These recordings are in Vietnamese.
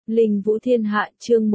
Linh Vũ Thiên Hạ chương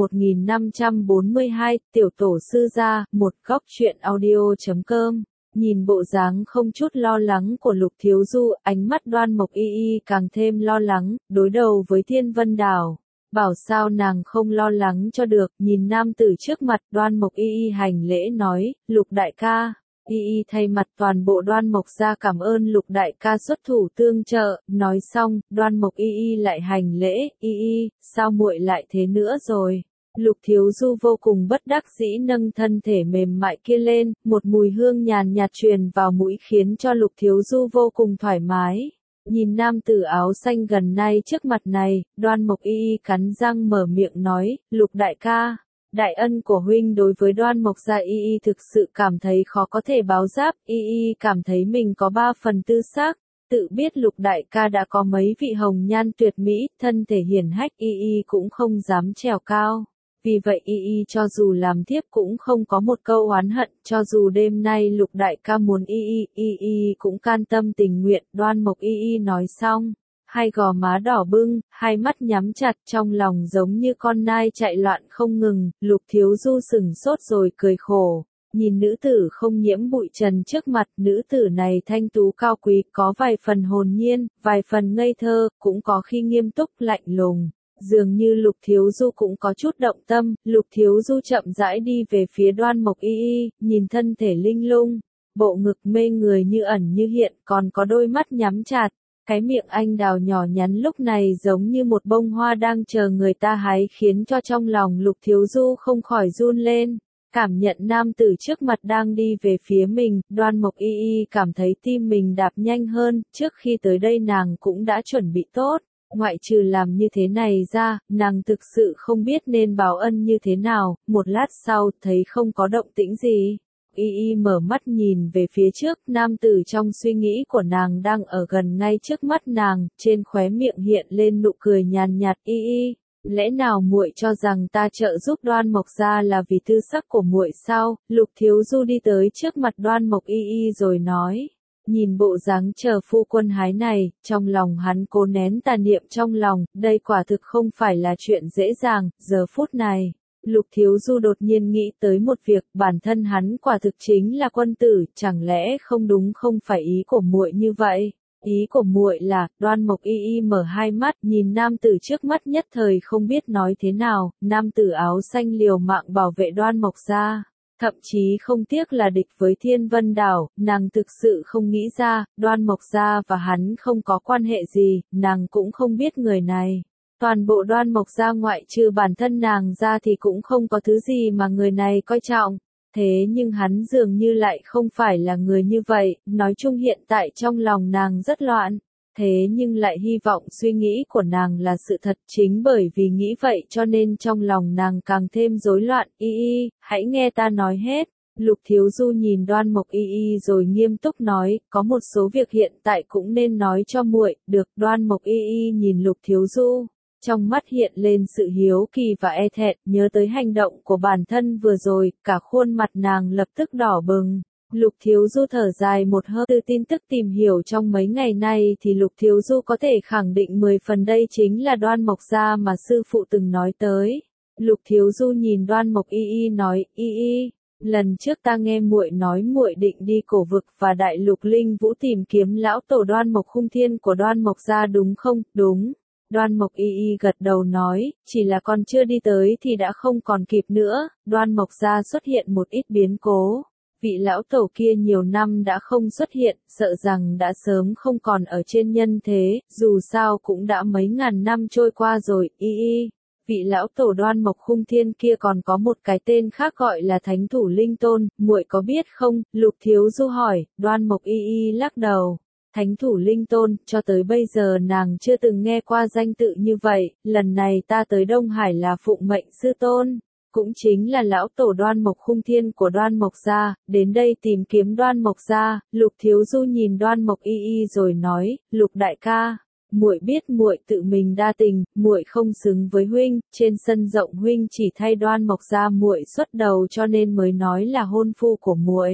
1542, Tiểu Tổ Sư Gia, một góc truyện audio.com. Nhìn bộ dáng không chút lo lắng của Lục Thiếu Du, ánh mắt Đoan Mộc Y Y càng thêm lo lắng, đối đầu với Thiên Vân Đảo. Bảo sao nàng không lo lắng cho được, nhìn nam tử trước mặt, Đoan Mộc Y Y hành lễ nói, Lục đại ca. Y Y thay mặt toàn bộ Đoan Mộc gia cảm ơn Lục đại ca xuất thủ tương trợ, nói xong, Đoan Mộc Y Y lại hành lễ, Y Y, sao muội lại thế nữa rồi? Lục Thiếu Du vô cùng bất đắc dĩ nâng thân thể mềm mại kia lên, một mùi hương nhàn nhạt truyền vào mũi khiến cho Lục Thiếu Du vô cùng thoải mái. Nhìn nam tử áo xanh gần nay trước mặt này, Đoan Mộc Y Y cắn răng mở miệng nói, Lục đại ca. Đại ân của huynh đối với Đoan Mộc gia Y Y thực sự cảm thấy khó có thể báo đáp, Y Y cảm thấy mình có 3 phần tư xác, tự biết Lục đại ca đã có mấy vị hồng nhan tuyệt mỹ, thân thể hiển hách Y Y cũng không dám trèo cao. Vì vậy Y Y cho dù làm thiếp cũng không có một câu oán hận, cho dù đêm nay Lục đại ca muốn Y Y cũng can tâm tình nguyện, Đoan Mộc Y Y nói xong. Hai gò má đỏ bưng, hai mắt nhắm chặt trong lòng giống như con nai chạy loạn không ngừng, Lục Thiếu Du sừng sốt rồi cười khổ. Nhìn nữ tử không nhiễm bụi trần trước mặt, nữ tử này thanh tú cao quý, có vài phần hồn nhiên, vài phần ngây thơ, cũng có khi nghiêm túc lạnh lùng. Dường như Lục Thiếu Du cũng có chút động tâm, Lục Thiếu Du chậm rãi đi về phía Đoan Mộc Y Y, nhìn thân thể linh lung, bộ ngực mê người như ẩn như hiện, còn có đôi mắt nhắm chặt. Cái miệng anh đào nhỏ nhắn lúc này giống như một bông hoa đang chờ người ta hái khiến cho trong lòng Lục Thiếu Du không khỏi run lên. Cảm nhận nam tử trước mặt đang đi về phía mình, Đoan Mộc Y Y cảm thấy tim mình đạp nhanh hơn, trước khi tới đây nàng cũng đã chuẩn bị tốt. Ngoại trừ làm như thế này ra, nàng thực sự không biết nên báo ân như thế nào, một lát sau thấy không có động tĩnh gì. Y Y mở mắt nhìn về phía trước, nam tử trong suy nghĩ của nàng đang ở gần ngay trước mắt nàng, trên khóe miệng hiện lên nụ cười nhàn nhạt. Y Y, lẽ nào muội cho rằng ta trợ giúp Đoan Mộc gia là vì tư sắc của muội sao? Lục Thiếu Du đi tới trước mặt Đoan Mộc Y Y rồi nói. Nhìn bộ dáng chờ phu quân hái này, trong lòng hắn cố nén tà niệm trong lòng, đây quả thực không phải là chuyện dễ dàng, giờ phút này. Lục Thiếu Du đột nhiên nghĩ tới một việc, bản thân hắn quả thực chính là quân tử, chẳng lẽ không đúng không phải ý của muội như vậy? Ý của muội là, Đoan Mộc Y Y mở hai mắt, nhìn nam tử trước mắt nhất thời không biết nói thế nào, nam tử áo xanh liều mạng bảo vệ Đoan Mộc gia. Thậm chí không tiếc là địch với Thiên Vân Đảo, nàng thực sự không nghĩ ra, Đoan Mộc gia và hắn không có quan hệ gì, nàng cũng không biết người này. Toàn bộ Đoan Mộc gia ngoại trừ bản thân nàng ra thì cũng không có thứ gì mà người này coi trọng. Thế nhưng hắn dường như lại không phải là người như vậy, nói chung hiện tại trong lòng nàng rất loạn. Thế nhưng lại hy vọng suy nghĩ của nàng là sự thật, chính bởi vì nghĩ vậy cho nên trong lòng nàng càng thêm rối loạn. Y Y, hãy nghe ta nói hết. Lục Thiếu Du nhìn Đoan Mộc Y Y rồi nghiêm túc nói, có một số việc hiện tại cũng nên nói cho muội. Được. Đoan Mộc Y Y nhìn Lục Thiếu Du, trong mắt hiện lên sự hiếu kỳ và e thẹn, nhớ tới hành động của bản thân vừa rồi, cả khuôn mặt nàng lập tức đỏ bừng. Lục Thiếu Du thở dài một hơi, từ tin tức tìm hiểu trong mấy ngày nay thì Lục Thiếu Du có thể khẳng định 10 phần đây chính là Đoan Mộc gia mà sư phụ từng nói tới. Lục Thiếu Du nhìn Đoan Mộc Y Y nói, Y Y, lần trước ta nghe muội nói muội định đi cổ vực và đại lục linh vũ tìm kiếm lão tổ Đoan Mộc Khung Thiên của Đoan Mộc gia đúng không? Đúng. Đoan Mộc Y Y gật đầu nói, chỉ là còn chưa đi tới thì đã không còn kịp nữa. Đoan Mộc gia xuất hiện một ít biến cố. Vị lão tổ kia nhiều năm đã không xuất hiện, sợ rằng đã sớm không còn ở trên nhân thế, dù sao cũng đã mấy ngàn năm trôi qua rồi. Y Y, vị lão tổ Đoan Mộc Khung Thiên kia còn có một cái tên khác gọi là Thánh Thủ Linh Tôn, muội có biết không? Lục Thiếu Du hỏi. Đoan Mộc Y Y lắc đầu. Thánh Thủ Linh Tôn, cho tới bây giờ nàng chưa từng nghe qua danh tự như vậy, lần này ta tới Đông Hải là phụng mệnh sư tôn. Cũng chính là lão tổ Đoan Mộc Khung Thiên của Đoan Mộc gia, đến đây tìm kiếm Đoan Mộc gia. Lục Thiếu Du nhìn Đoan Mộc Y Y rồi nói, Lục đại ca, muội biết muội tự mình đa tình, muội không xứng với huynh, trên sân rộng huynh chỉ thay Đoan Mộc gia muội xuất đầu cho nên mới nói là hôn phu của muội.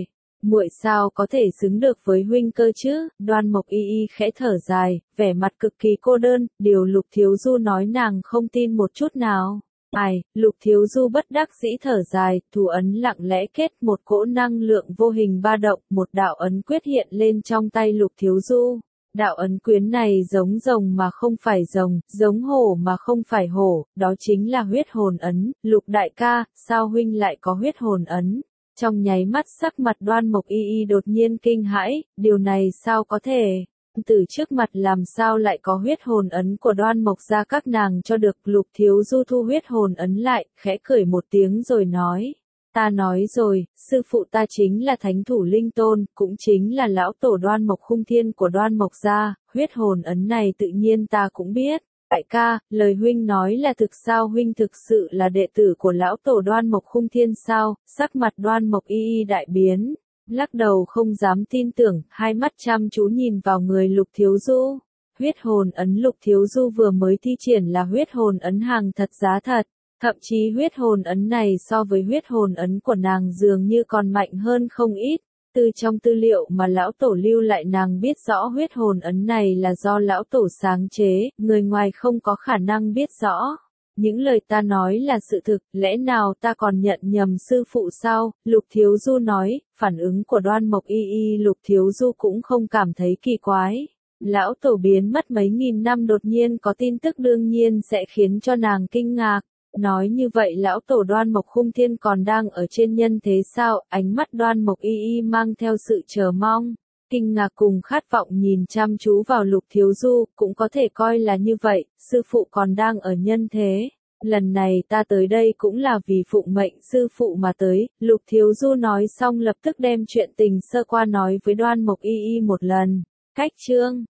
muội sao có thể xứng được với huynh cơ chứ? Đoan Mộc Y Y khẽ thở dài, vẻ mặt cực kỳ cô đơn, điều Lục Thiếu Du nói nàng không tin một chút nào. Ai, Lục Thiếu Du bất đắc dĩ thở dài, thủ ấn lặng lẽ kết, một cỗ năng lượng vô hình ba động, một đạo ấn quyết hiện lên trong tay Lục Thiếu Du. Đạo ấn quyến này giống rồng mà không phải rồng, giống hổ mà không phải hổ, đó chính là huyết hồn ấn. Lục đại ca, sao huynh lại có huyết hồn ấn? Trong nháy mắt sắc mặt Đoan Mộc Y Y đột nhiên kinh hãi, điều này sao có thể? Từ trước mặt làm sao lại có huyết hồn ấn của Đoan Mộc gia các nàng cho được. Lục Thiếu Du thu huyết hồn ấn lại, khẽ cười một tiếng rồi nói. Ta nói rồi, sư phụ ta chính là thánh thủ linh tôn, cũng chính là lão tổ Đoan Mộc Khung Thiên của Đoan Mộc gia, huyết hồn ấn này tự nhiên ta cũng biết. Đại ca, lời huynh nói là thực sao? Huynh thực sự là đệ tử của lão tổ Đoan Mộc Khung Thiên sao? Sắc mặt Đoan Mộc Y Y đại biến, lắc đầu không dám tin tưởng, hai mắt chăm chú nhìn vào người Lục Thiếu Du. Huyết hồn ấn Lục Thiếu Du vừa mới thi triển là huyết hồn ấn hàng thật giá thật. Thậm chí huyết hồn ấn này so với huyết hồn ấn của nàng dường như còn mạnh hơn không ít. Từ trong tư liệu mà lão tổ lưu lại nàng biết rõ huyết hồn ấn này là do lão tổ sáng chế, người ngoài không có khả năng biết rõ. Những lời ta nói là sự thực, lẽ nào ta còn nhận nhầm sư phụ sao? Lục Thiếu Du nói, phản ứng của Đoan Mộc Y Y Lục Thiếu Du cũng không cảm thấy kỳ quái. Lão tổ biến mất mấy nghìn năm đột nhiên có tin tức đương nhiên sẽ khiến cho nàng kinh ngạc. Nói như vậy lão tổ Đoan Mộc Khung Thiên còn đang ở trên nhân thế sao? Ánh mắt Đoan Mộc Y Y mang theo sự chờ mong, kinh ngạc cùng khát vọng nhìn chăm chú vào Lục Thiếu Du, cũng có thể coi là như vậy, sư phụ còn đang ở nhân thế. Lần này ta tới đây cũng là vì phụng mệnh sư phụ mà tới. Lục Thiếu Du nói xong lập tức đem chuyện tình sơ qua nói với Đoan Mộc Y Y một lần. Cách chương